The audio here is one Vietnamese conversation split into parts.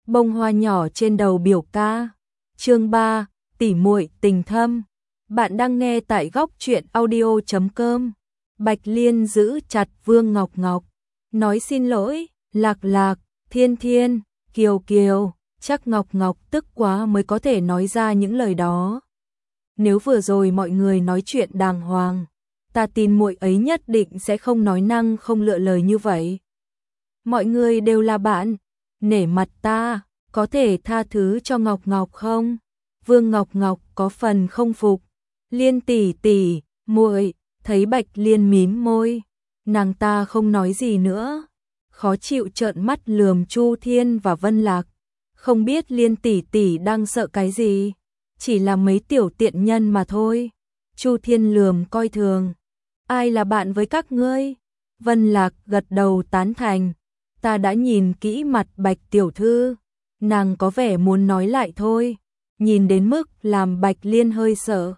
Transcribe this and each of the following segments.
bông hoa nhỏ trên đầu biểu ca. Chương 3, tỉ muội tình thâm. Bạn đang nghe tại góc truyện audio.com. Bạch Liên giữ chặt Vương Ngọc Ngọc, nói xin lỗi, Lạc Lạc, Thiên Thiên, Kiều Kiều, chắc Ngọc Ngọc tức quá mới có thể nói ra những lời đó. Nếu vừa rồi mọi người nói chuyện đàng hoàng, ta tin muội ấy nhất định sẽ không nói năng không lựa lời như vậy. Mọi người đều là bạn, nể mặt ta, có thể tha thứ cho Ngọc Ngọc không? Vương Ngọc Ngọc có phần không phục. Liên tỷ tỷ, muội, thấy Bạch Liên mím môi, nàng ta không nói gì nữa, khó chịu trợn mắt lườm Chu Thiên và Vân Lạc, không biết Liên tỷ tỷ đang sợ cái gì, chỉ là mấy tiểu tiện nhân mà thôi. Chu Thiên lườm coi thường, ai là bạn với các ngươi? Vân Lạc gật đầu tán thành, ta đã nhìn kỹ mặt Bạch tiểu thư, nàng có vẻ muốn nói lại thôi, nhìn đến mức làm Bạch Liên hơi sợ.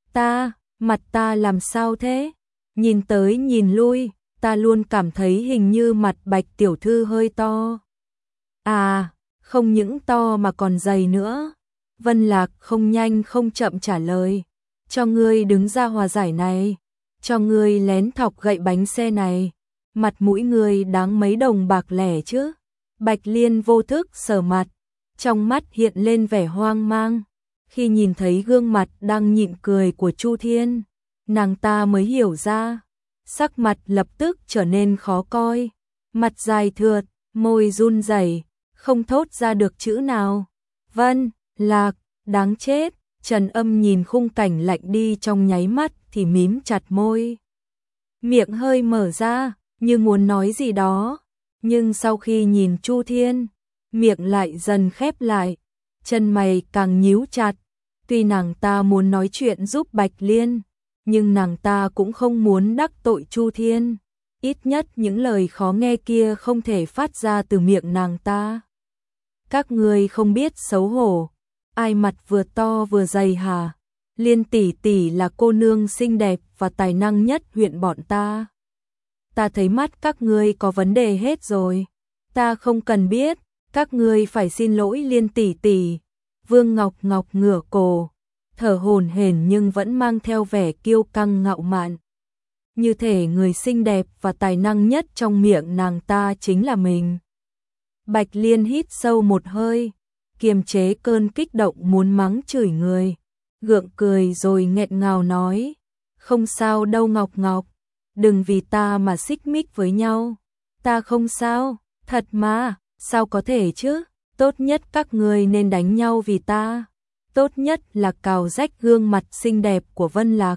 Mặt ta làm sao thế? Nhìn tới nhìn lui, ta luôn cảm thấy hình như mặt Bạch tiểu thư hơi to. À, không những to mà còn dày nữa. Vân Lạc không nhanh không chậm trả lời, cho ngươi đứng ra hòa giải này, cho ngươi lén thọc gậy bánh xe này, mặt mũi ngươi đáng mấy đồng bạc lẻ chứ? Bạch Liên vô thức sờ mặt, trong mắt hiện lên vẻ hoang mang. Khi nhìn thấy gương mặt đang nhịn cười của Chu Thiên, nàng ta mới hiểu ra, sắc mặt lập tức trở nên khó coi, mặt dài thượt, môi run rẩy, không thốt ra được chữ nào. Vân Lạc, đáng chết. Trần Âm nhìn khung cảnh lạnh đi trong nháy mắt thì mím chặt môi. Miệng hơi mở ra, như muốn nói gì đó, nhưng sau khi nhìn Chu Thiên, miệng lại dần khép lại, chân mày càng nhíu chặt. Tuy nàng ta muốn nói chuyện giúp Bạch Liên, nhưng nàng ta cũng không muốn đắc tội Chu Thiên, ít nhất những lời khó nghe kia không thể phát ra từ miệng nàng ta. Các ngươi không biết xấu hổ, ai mặt vừa to vừa dày hả? Liên tỷ tỷ là cô nương xinh đẹp và tài năng nhất huyện bọn ta. Ta thấy mắt các ngươi có vấn đề hết rồi. Ta không cần biết, các ngươi phải xin lỗi Liên tỷ tỷ. Vương Ngọc Ngọc ngửa cổ, thở hổn hển nhưng vẫn mang theo vẻ kiêu căng ngạo mạn. Như thể người xinh đẹp và tài năng nhất trong miệng nàng ta chính là mình. Bạch Liên hít sâu một hơi, kiềm chế cơn kích động muốn mắng chửi người, gượng cười rồi nghẹn ngào nói, không sao đâu Ngọc Ngọc, đừng vì ta mà xích mích với nhau. Ta không sao, thật mà, sao có thể chứ? Tốt nhất các ngươi nên đánh nhau vì ta, tốt nhất là cào rách gương mặt xinh đẹp của Vân Lạc.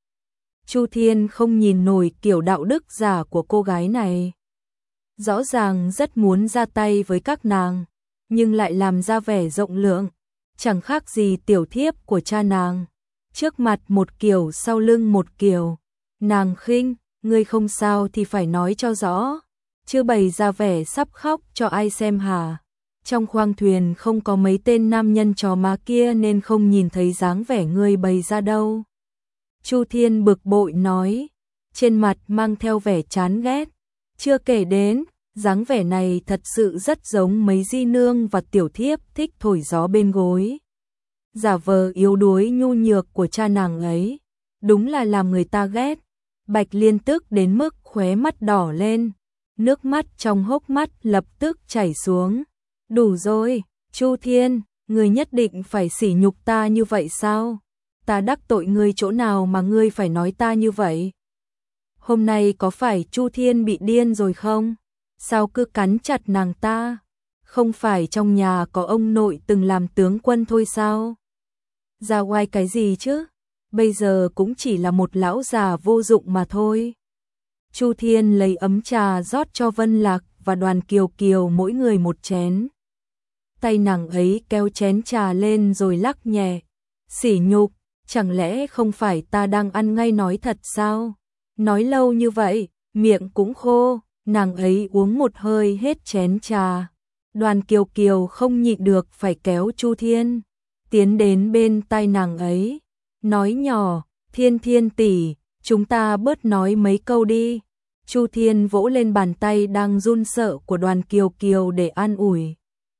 Chu Thiên không nhìn nổi kiểu đạo đức giả của cô gái này. Rõ ràng rất muốn ra tay với các nàng, nhưng lại làm ra vẻ rộng lượng, chẳng khác gì tiểu thiếp của cha nàng. Trước mặt một kiểu sau lưng một kiểu. Nàng khinh, ngươi không sao thì phải nói cho rõ, chứ bày ra vẻ sắp khóc cho ai xem hả? Trong khoang thuyền không có mấy tên nam nhân chó má kia nên không nhìn thấy dáng vẻ ngươi bày ra đâu. Chu Thiên bực bội nói, trên mặt mang theo vẻ chán ghét. Chưa kể đến, dáng vẻ này thật sự rất giống mấy di nương và tiểu thiếp thích thổi gió bên gối. Giả vờ yếu đuối nhu nhược của cha nàng ấy, đúng là làm người ta ghét. Bạch Liên tức đến mức khóe mắt đỏ lên, nước mắt trong hốc mắt lập tức chảy xuống. Đủ rồi, Chu Thiên, ngươi nhất định phải sỉ nhục ta như vậy sao? Ta đắc tội ngươi chỗ nào mà ngươi phải nói ta như vậy? Hôm nay có phải Chu Thiên bị điên rồi không? Sao cứ cắn chặt nàng ta? Không phải trong nhà có ông nội từng làm tướng quân thôi sao? Ra oai cái gì chứ? Bây giờ cũng chỉ là một lão già vô dụng mà thôi. Chu Thiên lấy ấm trà rót cho Vân Lạc và Đoàn Kiều Kiều mỗi người một chén. Tay nàng ấy kéo chén trà lên rồi lắc nhẹ. Sỉ nhục, chẳng lẽ không phải ta đang ăn ngay nói thật sao? Nói lâu như vậy, miệng cũng khô, nàng ấy uống một hơi hết chén trà. Đoàn Kiều Kiều không nhịn được phải kéo Chu Thiên tiến đến bên tai nàng ấy, nói nhỏ, Thiên Thiên tỷ, chúng ta bớt nói mấy câu đi. Chu Thiên vỗ lên bàn tay đang run sợ của Đoàn Kiều Kiều để an ủi.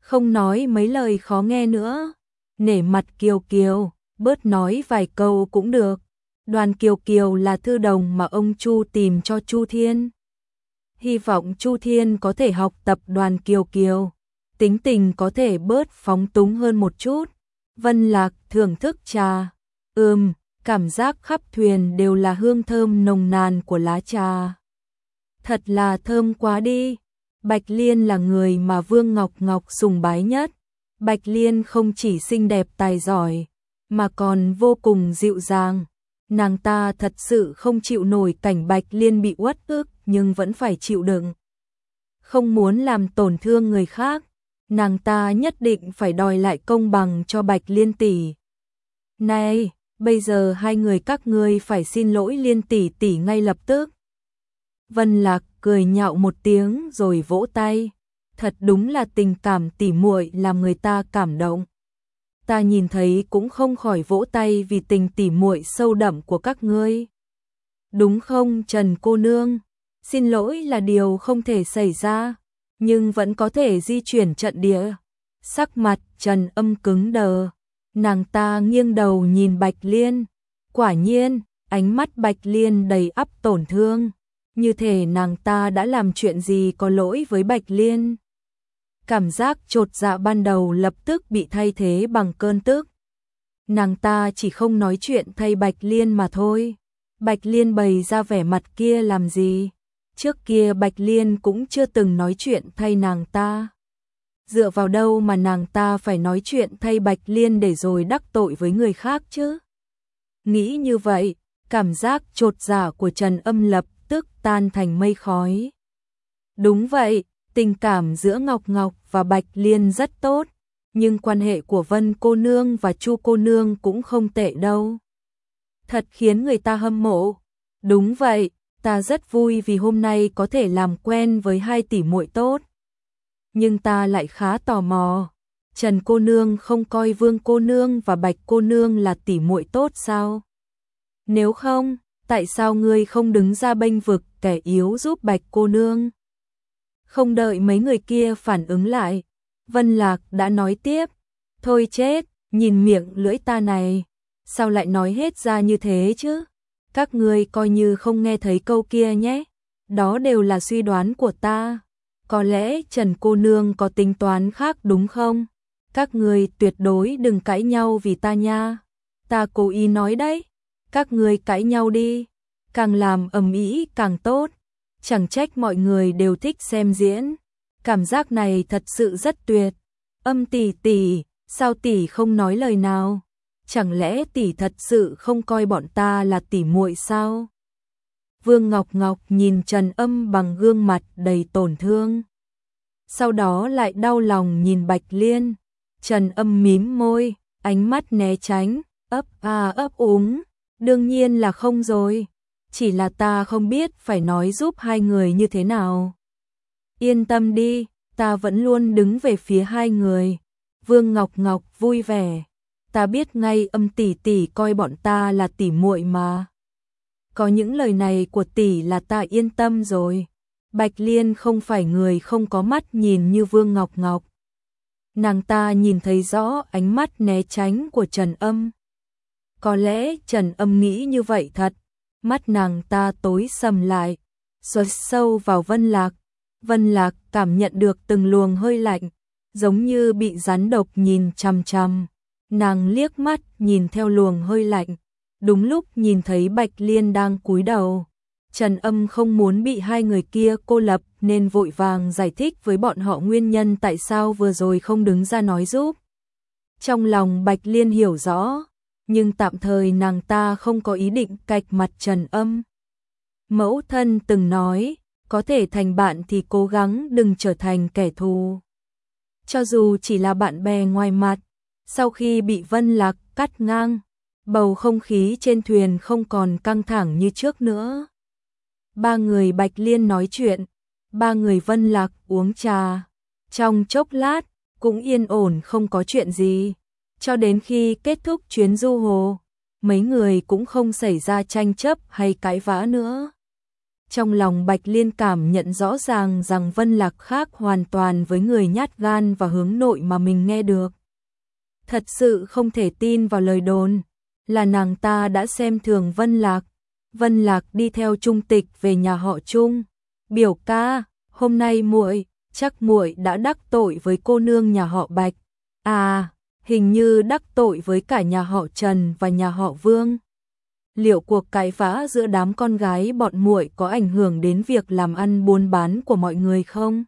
Không nói mấy lời khó nghe nữa. Nể mặt Kiều Kiều, bớt nói vài câu cũng được. Đoàn Kiều Kiều là thư đồng mà ông Chu tìm cho Chu Thiên. Hy vọng Chu Thiên có thể học tập Đoàn Kiều Kiều, tính tình có thể bớt phóng túng hơn một chút. Vân Lạc thưởng thức trà. Cảm giác khắp thuyền đều là hương thơm nồng nàn của lá trà. Thật là thơm quá đi. Bạch Liên là người mà Vương Ngọc Ngọc sùng bái nhất. Bạch Liên không chỉ xinh đẹp tài giỏi, mà còn vô cùng dịu dàng. Nàng ta thật sự không chịu nổi cảnh Bạch Liên bị uất ức nhưng vẫn phải chịu đựng. Không muốn làm tổn thương người khác, nàng ta nhất định phải đòi lại công bằng cho Bạch Liên tỷ. Này, bây giờ hai người các ngươi phải xin lỗi Liên tỷ tỷ ngay lập tức. Vân Lạc cười nhạo một tiếng rồi vỗ tay. Thật đúng là tình cảm tỉ muội làm người ta cảm động. Ta nhìn thấy cũng không khỏi vỗ tay vì tình tỉ muội sâu đậm của các ngươi. Đúng không Trần cô nương? Xin lỗi là điều không thể xảy ra, nhưng vẫn có thể di chuyển trận địa. Sắc mặt Trần Âm cứng đờ, nàng ta nghiêng đầu nhìn Bạch Liên. Quả nhiên, ánh mắt Bạch Liên đầy ắp tổn thương, như thể nàng ta đã làm chuyện gì có lỗi với Bạch Liên. Cảm giác chột dạ ban đầu lập tức bị thay thế bằng cơn tức. Nàng ta chỉ không nói chuyện thay Bạch Liên mà thôi. Bạch Liên bày ra vẻ mặt kia làm gì? Trước kia Bạch Liên cũng chưa từng nói chuyện thay nàng ta. Dựa vào đâu mà nàng ta phải nói chuyện thay Bạch Liên để rồi đắc tội với người khác chứ? Nghĩ như vậy, cảm giác chột dạ của Trần Âm lập tức tan thành mây khói. Đúng vậy, tình cảm giữa Ngọc Ngọc và Bạch Liên rất tốt, nhưng quan hệ của Vân cô nương và Chu cô nương cũng không tệ đâu. Thật khiến người ta hâm mộ. Đúng vậy, ta rất vui vì hôm nay có thể làm quen với hai tỷ muội tốt. Nhưng ta lại khá tò mò, Trần cô nương không coi Vương cô nương và Bạch cô nương là tỷ muội tốt sao? Nếu không, tại sao ngươi không đứng ra bênh vực kẻ yếu giúp Bạch cô nương? Không đợi mấy người kia phản ứng lại, Vân Lạc đã nói tiếp. Thôi chết, nhìn miệng lưỡi ta này, sao lại nói hết ra như thế chứ? Các ngươi coi như không nghe thấy câu kia nhé. Đó đều là suy đoán của ta. Có lẽ Trần cô nương có tính toán khác đúng không? Các ngươi tuyệt đối đừng cãi nhau vì ta nha. Ta cố ý nói đấy. Các ngươi cãi nhau đi, càng làm ầm ĩ càng tốt. Chẳng trách mọi người đều thích xem diễn. Cảm giác này thật sự rất tuyệt. Âm tỷ tỷ, sao tỷ không nói lời nào? Chẳng lẽ tỷ thật sự không coi bọn ta là tỷ muội sao? Vương Ngọc Ngọc nhìn Trần Âm bằng gương mặt đầy tổn thương. Sau đó lại đau lòng nhìn Bạch Liên. Trần Âm mím môi, ánh mắt né tránh, ấp úng. Đương nhiên là không rồi. Chỉ là ta không biết phải nói giúp hai người như thế nào. Yên tâm đi, ta vẫn luôn đứng về phía hai người. Vương Ngọc Ngọc vui vẻ. Ta biết ngay Âm tỷ tỷ coi bọn ta là tỷ muội mà. Có những lời này của tỷ là ta yên tâm rồi. Bạch Liên không phải người không có mắt nhìn như Vương Ngọc Ngọc. Nàng ta nhìn thấy rõ ánh mắt né tránh của Trần Âm. Có lẽ Trần Âm nghĩ như vậy thật. Mắt nàng ta tối sầm lại, xoáy sâu vào Vân Lạc. Vân Lạc cảm nhận được từng luồng hơi lạnh, giống như bị rắn độc nhìn chằm chằm. Nàng liếc mắt nhìn theo luồng hơi lạnh, đúng lúc nhìn thấy Bạch Liên đang cúi đầu. Trần Âm không muốn bị hai người kia cô lập nên vội vàng giải thích với bọn họ nguyên nhân tại sao vừa rồi không đứng ra nói giúp. Trong lòng Bạch Liên hiểu rõ, nhưng tạm thời nàng ta không có ý định cạch mặt Trần Âm. Mẫu thân từng nói, có thể thành bạn thì cố gắng đừng trở thành kẻ thù. Cho dù chỉ là bạn bè ngoài mặt, sau khi bị Vân Lạc cắt ngang, bầu không khí trên thuyền không còn căng thẳng như trước nữa. Ba người Bạch Liên nói chuyện, ba người Vân Lạc uống trà. Trong chốc lát, cũng yên ổn không có chuyện gì. Cho đến khi kết thúc chuyến du hồ, mấy người cũng không xảy ra tranh chấp hay cãi vã nữa. Trong lòng Bạch Liên cảm nhận rõ ràng rằng Vân Lạc khác hoàn toàn với người nhát gan và hướng nội mà mình nghe được. Thật sự không thể tin vào lời đồn, là nàng ta đã xem thường Vân Lạc. Vân Lạc đi theo Trung Tịch về nhà họ Trung. Biểu ca, hôm nay chắc muội đã đắc tội với cô nương nhà họ Bạch. À, hình như đắc tội với cả nhà họ Trần và nhà họ Vương. Liệu cuộc cãi vã giữa đám con gái bọn muội có ảnh hưởng đến việc làm ăn buôn bán của mọi người không?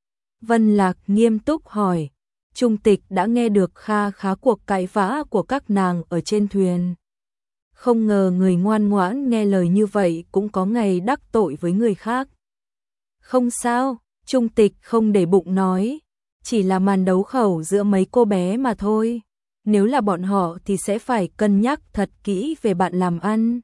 Vân Lạc nghiêm túc hỏi. Trung Tịch đã nghe được kha khá cuộc cãi vã của các nàng ở trên thuyền. Không ngờ người ngoan ngoãn nghe lời như vậy cũng có ngày đắc tội với người khác. Không sao, Trung Tịch không để bụng nói, chỉ là màn đấu khẩu giữa mấy cô bé mà thôi. Nếu là bọn họ thì sẽ phải cân nhắc thật kỹ về bạn làm ăn.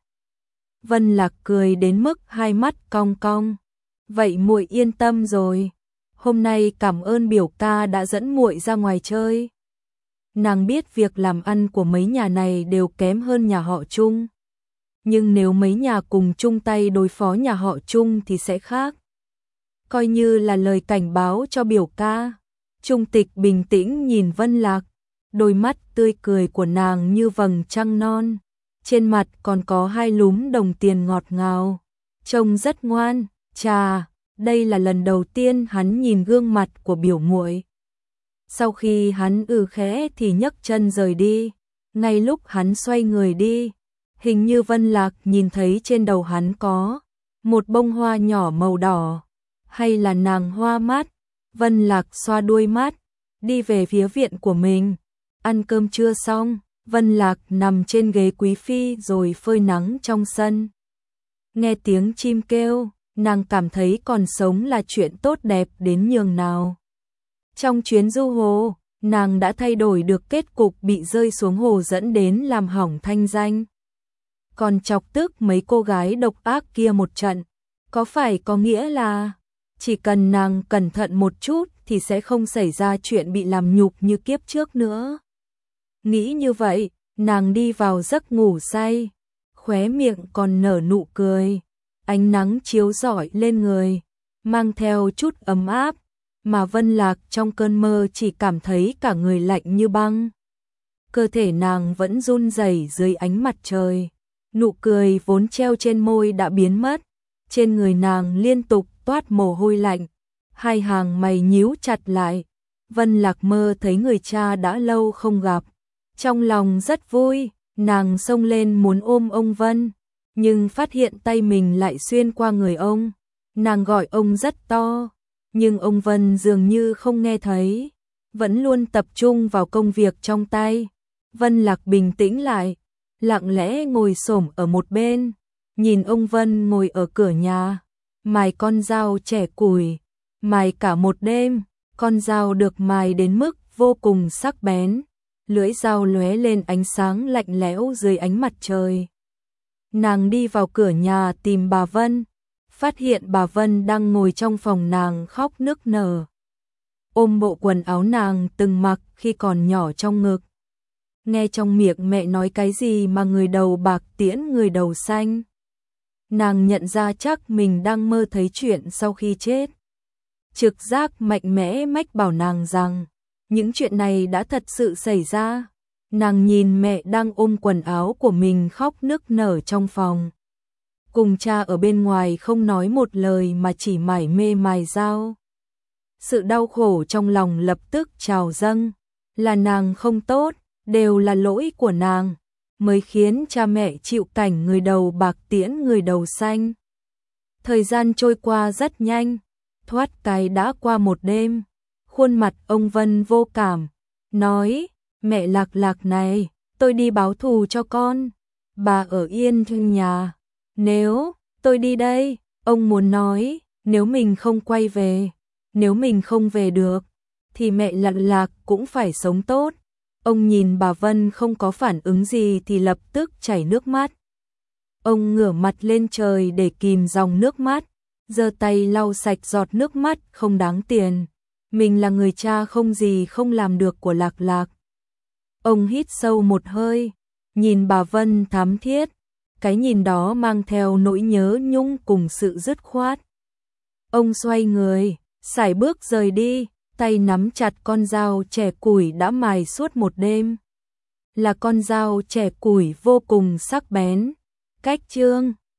Vân Lạc cười đến mức hai mắt cong cong. Vậy muội yên tâm rồi. Hôm nay cảm ơn biểu ca đã dẫn muội ra ngoài chơi. Nàng biết việc làm ăn của mấy nhà này đều kém hơn nhà họ Trung. Nhưng nếu mấy nhà cùng chung tay đối phó nhà họ Trung thì sẽ khác. Coi như là lời cảnh báo cho biểu ca. Trung Tịch bình tĩnh nhìn Vân Lạc. Đôi mắt tươi cười của nàng như vầng trăng non. Trên mặt còn có hai lúm đồng tiền ngọt ngào. Trông rất ngoan. Chà, đây là lần đầu tiên hắn nhìn gương mặt của biểu muội. Sau khi hắn khẽ thì nhấc chân rời đi. Ngay lúc hắn xoay người đi, hình như Vân Lạc nhìn thấy trên đầu hắn có một bông hoa nhỏ màu đỏ. Hay là nàng hoa mắt? Vân Lạc xoa đuôi mắt, đi về phía viện của mình. Ăn cơm trưa xong, Vân Lạc nằm trên ghế quý phi rồi phơi nắng trong sân. Nghe tiếng chim kêu, nàng cảm thấy còn sống là chuyện tốt đẹp đến nhường nào. Trong chuyến du hồ, nàng đã thay đổi được kết cục bị rơi xuống hồ dẫn đến làm hỏng thanh danh. Còn chọc tức mấy cô gái độc ác kia một trận, có phải có nghĩa là chỉ cần nàng cẩn thận một chút thì sẽ không xảy ra chuyện bị làm nhục như kiếp trước nữa. Nghĩ như vậy, nàng đi vào giấc ngủ say, khóe miệng còn nở nụ cười. Ánh nắng chiếu rọi lên người, mang theo chút ấm áp, mà Vân Lạc trong cơn mơ chỉ cảm thấy cả người lạnh như băng. Cơ thể nàng vẫn run rẩy dưới ánh mặt trời, nụ cười vốn treo trên môi đã biến mất, trên người nàng liên tục toát mồ hôi lạnh, hai hàng mày nhíu chặt lại. Vân Lạc mơ thấy người cha đã lâu không gặp, trong lòng rất vui, nàng xông lên muốn ôm ông Vân, nhưng phát hiện tay mình lại xuyên qua người ông. Nàng gọi ông rất to, nhưng ông Vân dường như không nghe thấy, vẫn luôn tập trung vào công việc trong tay. Vân Lạc bình tĩnh lại, lặng lẽ ngồi xổm ở một bên, nhìn ông Vân ngồi ở cửa nhà, mài con dao chẻ củi, mài cả một đêm, con dao được mài đến mức vô cùng sắc bén, lưỡi dao lóe lên ánh sáng lạnh lẽo dưới ánh mặt trời. Nàng đi vào cửa nhà tìm bà Vân, phát hiện bà Vân đang ngồi trong phòng nàng khóc nức nở, ôm bộ quần áo nàng từng mặc khi còn nhỏ trong ngực. Nghe trong miệng mẹ nói cái gì mà người đầu bạc tiễn người đầu xanh. Nàng nhận ra chắc mình đang mơ thấy chuyện sau khi chết. Trực giác mạnh mẽ mách bảo nàng rằng những chuyện này đã thật sự xảy ra. Nàng nhìn mẹ đang ôm quần áo của mình khóc nức nở trong phòng, cùng cha ở bên ngoài không nói một lời mà chỉ mải mê mài dao. Sự đau khổ trong lòng lập tức trào dâng, là nàng không tốt, đều là lỗi của nàng, mới khiến cha mẹ chịu cảnh người đầu bạc tiễn người đầu xanh. Thời gian trôi qua rất nhanh, thoát cái đã qua một đêm. Khuôn mặt ông Vân vô cảm, nói, mẹ Lạc Lạc này, tôi đi báo thù cho con, bà ở yên trong nhà. Nếu tôi đi đây, ông muốn nói, nếu mình không quay về, nếu mình không về được, thì mẹ Lạc Lạc cũng phải sống tốt. Ông nhìn bà Vân không có phản ứng gì thì lập tức chảy nước mắt. Ông ngửa mặt lên trời để kìm dòng nước mắt, giơ tay lau sạch giọt nước mắt không đáng tiền. Mình là người cha không gì không làm được của Lạc Lạc. Ông hít sâu một hơi, nhìn bà Vân thắm thiết, cái nhìn đó mang theo nỗi nhớ nhung cùng sự dứt khoát. Ông xoay người, sải bước rời đi, tay nắm chặt con dao chẻ củi đã mài suốt một đêm. Là con dao chẻ củi vô cùng sắc bén, cách chương